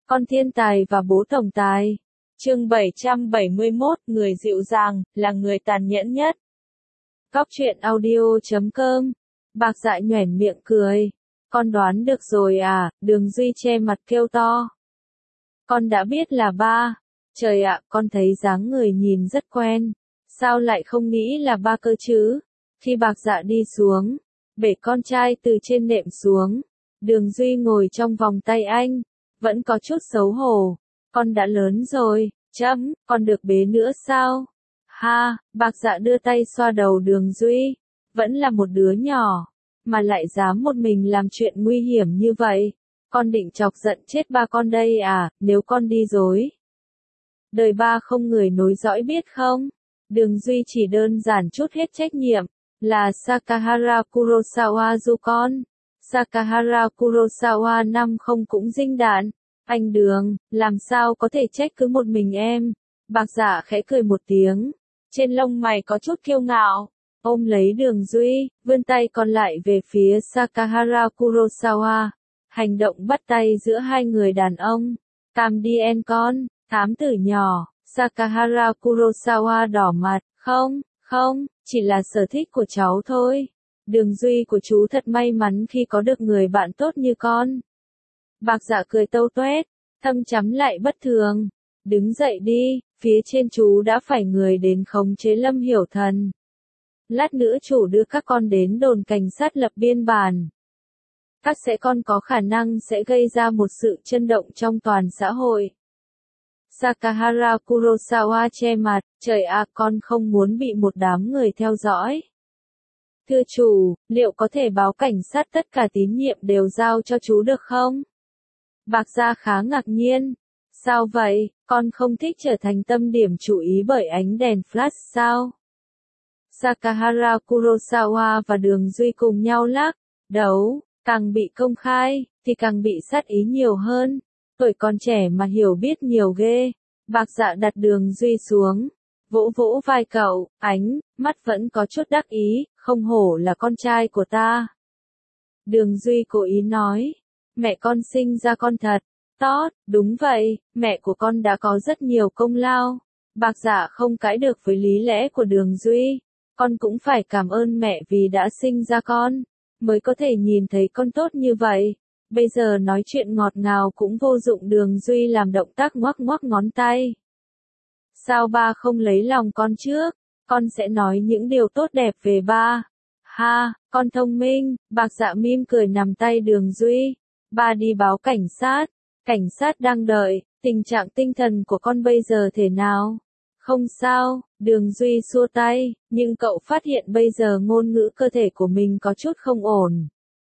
Con thiên tài và bố tổng tài. Chương 771, người dịu dàng, là người tàn nhẫn nhất. Góc truyện audio.com. Bạc Dạ nhoẻn miệng cười. Con đoán được rồi à, Đường Duy che mặt kêu to. Con đã biết là ba. Trời ạ, con thấy dáng người nhìn rất quen. Sao lại không nghĩ là ba cơ chứ? Khi Bạc Dạ đi xuống, bể con trai từ trên nệm xuống. Đường Duy ngồi trong vòng tay anh. Vẫn có chút xấu hổ. Con đã lớn rồi, con được bế nữa sao? Ha, Bạc Dạ đưa tay xoa đầu Đường Duy. Vẫn là một đứa nhỏ, mà lại dám một mình làm chuyện nguy hiểm như vậy. Con định chọc giận chết ba con đây à, nếu con đi dối. Đời ba không người nối dõi biết không? Đường Duy chỉ đơn giản chút hết trách nhiệm, là Sakahara Kurosawa du con. Sakahara Kurosawa năm không cũng dinh đạn. Anh Đường, làm sao có thể trách cứ một mình em? Bạc Dạ khẽ cười một tiếng. Trên lông mày có chút kiêu ngạo. Ôm lấy Đường Duy, vươn tay còn lại về phía Sakahara Kurosawa. Hành động bắt tay giữa hai người đàn ông. Cam đi en con, thám tử nhỏ. Sakahara Kurosawa đỏ mặt. Không, chỉ là sở thích của cháu thôi. Đường Duy của chú thật may mắn khi có được người bạn tốt như con. Bạc Dạ cười tâu tuét, thâm chắm lại bất thường. Đứng dậy đi, phía trên chú đã phải người đến khống chế Lâm Hiểu Thần. Lát nữa chủ đưa các con đến đồn cảnh sát lập biên bản. Các con có khả năng sẽ gây ra một sự chấn động trong toàn xã hội. Sakahara Kurosawa che mặt, trời ạ, con không muốn bị một đám người theo dõi. Thưa chủ, liệu có thể báo cảnh sát tất cả tín nhiệm đều giao cho chú được không? Bạc Dạ khá ngạc nhiên. Sao vậy, con không thích trở thành tâm điểm chú ý bởi ánh đèn flash sao? Sakahara Kurosawa và Đường Duy cùng nhau lắc đấu, càng bị công khai, thì càng bị sát ý nhiều hơn. Tuổi còn trẻ mà hiểu biết nhiều ghê. Bạc Dạ đặt Đường Duy xuống, vỗ vỗ vai cậu, mắt vẫn có chút đắc ý, không hổ là con trai của ta. Đường Duy cố ý nói. Mẹ con sinh ra con thật. Đúng vậy, mẹ của con đã có rất nhiều công lao. Bạc Dạ không cãi được với lý lẽ của Đường Duy. Con cũng phải cảm ơn mẹ vì đã sinh ra con, mới có thể nhìn thấy con tốt như vậy. Bây giờ nói chuyện ngọt ngào cũng vô dụng. Đường Duy làm động tác ngoắc ngoắc ngón tay. Sao ba không lấy lòng con trước? Con sẽ nói những điều tốt đẹp về ba. Ha, con thông minh. Bạc Dạ mỉm cười nắm tay Đường Duy. Ba đi báo cảnh sát đang đợi. Tình trạng tinh thần của con bây giờ thế nào? Không sao, Đường Duy xua tay, nhưng cậu phát hiện bây giờ ngôn ngữ cơ thể của mình có chút không ổn.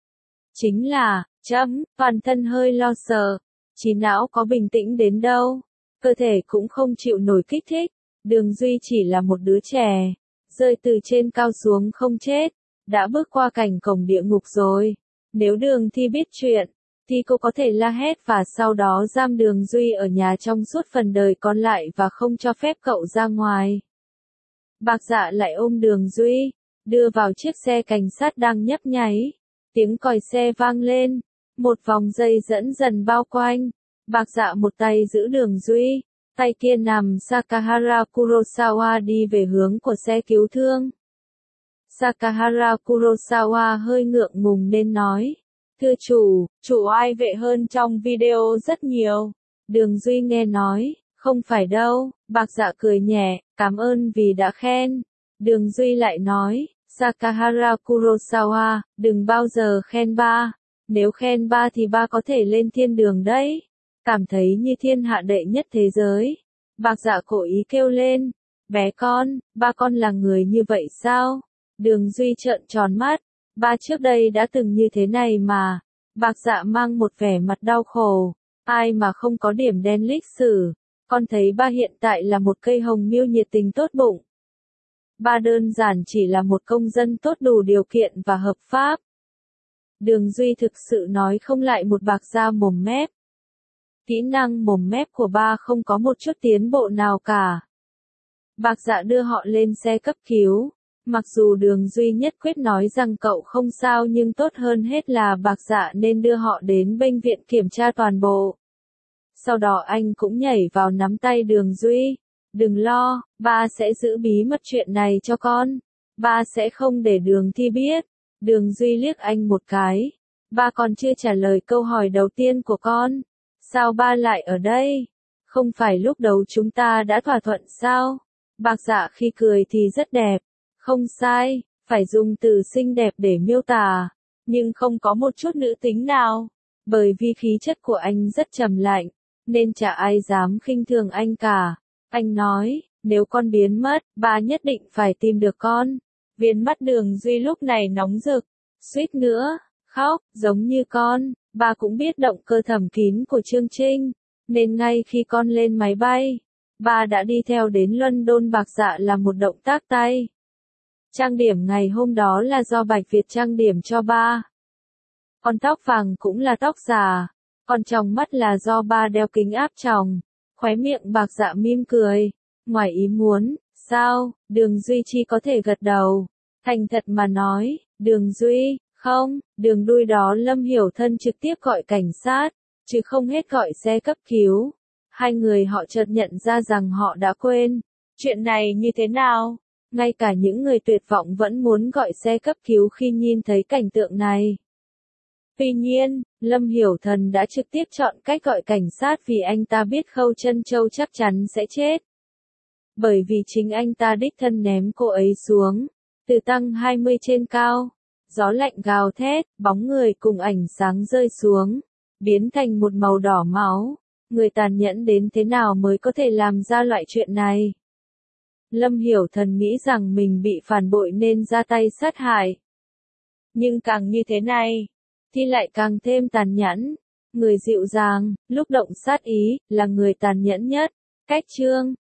Chính là, toàn thân hơi lo sợ, trí não có bình tĩnh đến đâu, cơ thể cũng không chịu nổi kích thích. Đường Duy chỉ là một đứa trẻ, rơi từ trên cao xuống không chết, đã bước qua cảnh cổng địa ngục rồi. Nếu Đường Thi biết chuyện, thì cô có thể la hét và sau đó giam Đường Duy ở nhà trong suốt phần đời còn lại và không cho phép cậu ra ngoài. Bạc Dạ lại ôm Đường Duy, đưa vào chiếc xe cảnh sát đang nhấp nháy. Tiếng còi xe vang lên, một vòng dây dẫn dần bao quanh. Bạc Dạ một tay giữ Đường Duy, tay kia nằm Sakahara Kurosawa đi về hướng của xe cứu thương. Sakahara Kurosawa hơi ngượng ngùng nên nói. Thưa chủ ai vệ hơn trong video rất nhiều. Đường Duy nghe nói, không phải đâu. Bạc Dạ cười nhẹ, cảm ơn vì đã khen. Đường Duy lại nói, Sakahara Kurosawa, đừng bao giờ khen ba. Nếu khen ba thì ba có thể lên thiên đường đấy. Cảm thấy như thiên hạ đệ nhất thế giới. Bạc Dạ cố ý kêu lên, bé con, ba con là người như vậy sao? Đường Duy trợn tròn mắt. Ba trước đây đã từng như thế này mà. Bạc Dạ mang một vẻ mặt đau khổ. Ai mà không có điểm đen lịch sử. Con thấy ba hiện tại là một cây hồng miêu nhiệt tình tốt bụng. Ba đơn giản chỉ là một công dân tốt đủ điều kiện và hợp pháp. Đường Duy thực sự nói không lại một Bạc Dạ mồm mép. Kỹ năng mồm mép của ba không có một chút tiến bộ nào cả. Bạc Dạ đưa họ lên xe cấp cứu. Mặc dù Đường Duy nhất quyết nói rằng cậu không sao nhưng tốt hơn hết là Bạc Dạ nên đưa họ đến bệnh viện kiểm tra toàn bộ. Sau đó anh cũng nhảy vào nắm tay Đường Duy. Đừng lo, ba sẽ giữ bí mật chuyện này cho con. Ba sẽ không để Đường Thi biết. Đường Duy liếc anh một cái. Ba còn chưa trả lời câu hỏi đầu tiên của con. Sao ba lại ở đây? Không phải lúc đầu chúng ta đã thỏa thuận sao? Bạc Dạ khi cười thì rất đẹp. Không sai, phải dùng từ xinh đẹp để miêu tả. Nhưng không có một chút nữ tính nào. Bởi vì khí chất của anh rất trầm lạnh, nên chả ai dám khinh thường anh cả. Anh nói, nếu con biến mất, ba nhất định phải tìm được con. Viên mắt Đường Duy lúc này nóng rực, suýt nữa, khóc, giống như con. Ba cũng biết động cơ thầm kín của Chương Trinh, nên ngay khi con lên máy bay, ba đã đi theo đến London. Bạc Dạ là một động tác tay. Trang điểm ngày hôm đó là do Bạch Việt trang điểm cho ba. Con tóc vàng cũng là tóc già, còn trong mắt là do ba đeo kính áp tròng. Khóe miệng Bạc Dạ mỉm cười. Ngoài ý muốn, sao? Đường Duy chỉ có thể gật đầu. Thành thật mà nói, Đường Duy, không, đường đuôi đó Lâm Hiểu Thân trực tiếp gọi cảnh sát, chứ không hết gọi xe cấp cứu. Hai người họ chợt nhận ra rằng họ đã quên. Chuyện này như thế nào? Ngay cả những người tuyệt vọng vẫn muốn gọi xe cấp cứu khi nhìn thấy cảnh tượng này. Tuy nhiên, Lâm Hiểu Thần đã trực tiếp chọn cách gọi cảnh sát vì anh ta biết Khâu Trân Châu chắc chắn sẽ chết. Bởi vì chính anh ta đích thân ném cô ấy xuống, từ tầng 20 trên cao. Gió lạnh gào thét, bóng người cùng ảnh sáng rơi xuống, biến thành một màu đỏ máu. Người tàn nhẫn đến thế nào mới có thể làm ra loại chuyện này? Lâm Hiểu Thần nghĩ rằng mình bị phản bội nên ra tay sát hại. Nhưng càng như thế này, thì lại càng thêm tàn nhẫn. Người dịu dàng, lúc động sát ý, là người tàn nhẫn nhất. Cách chương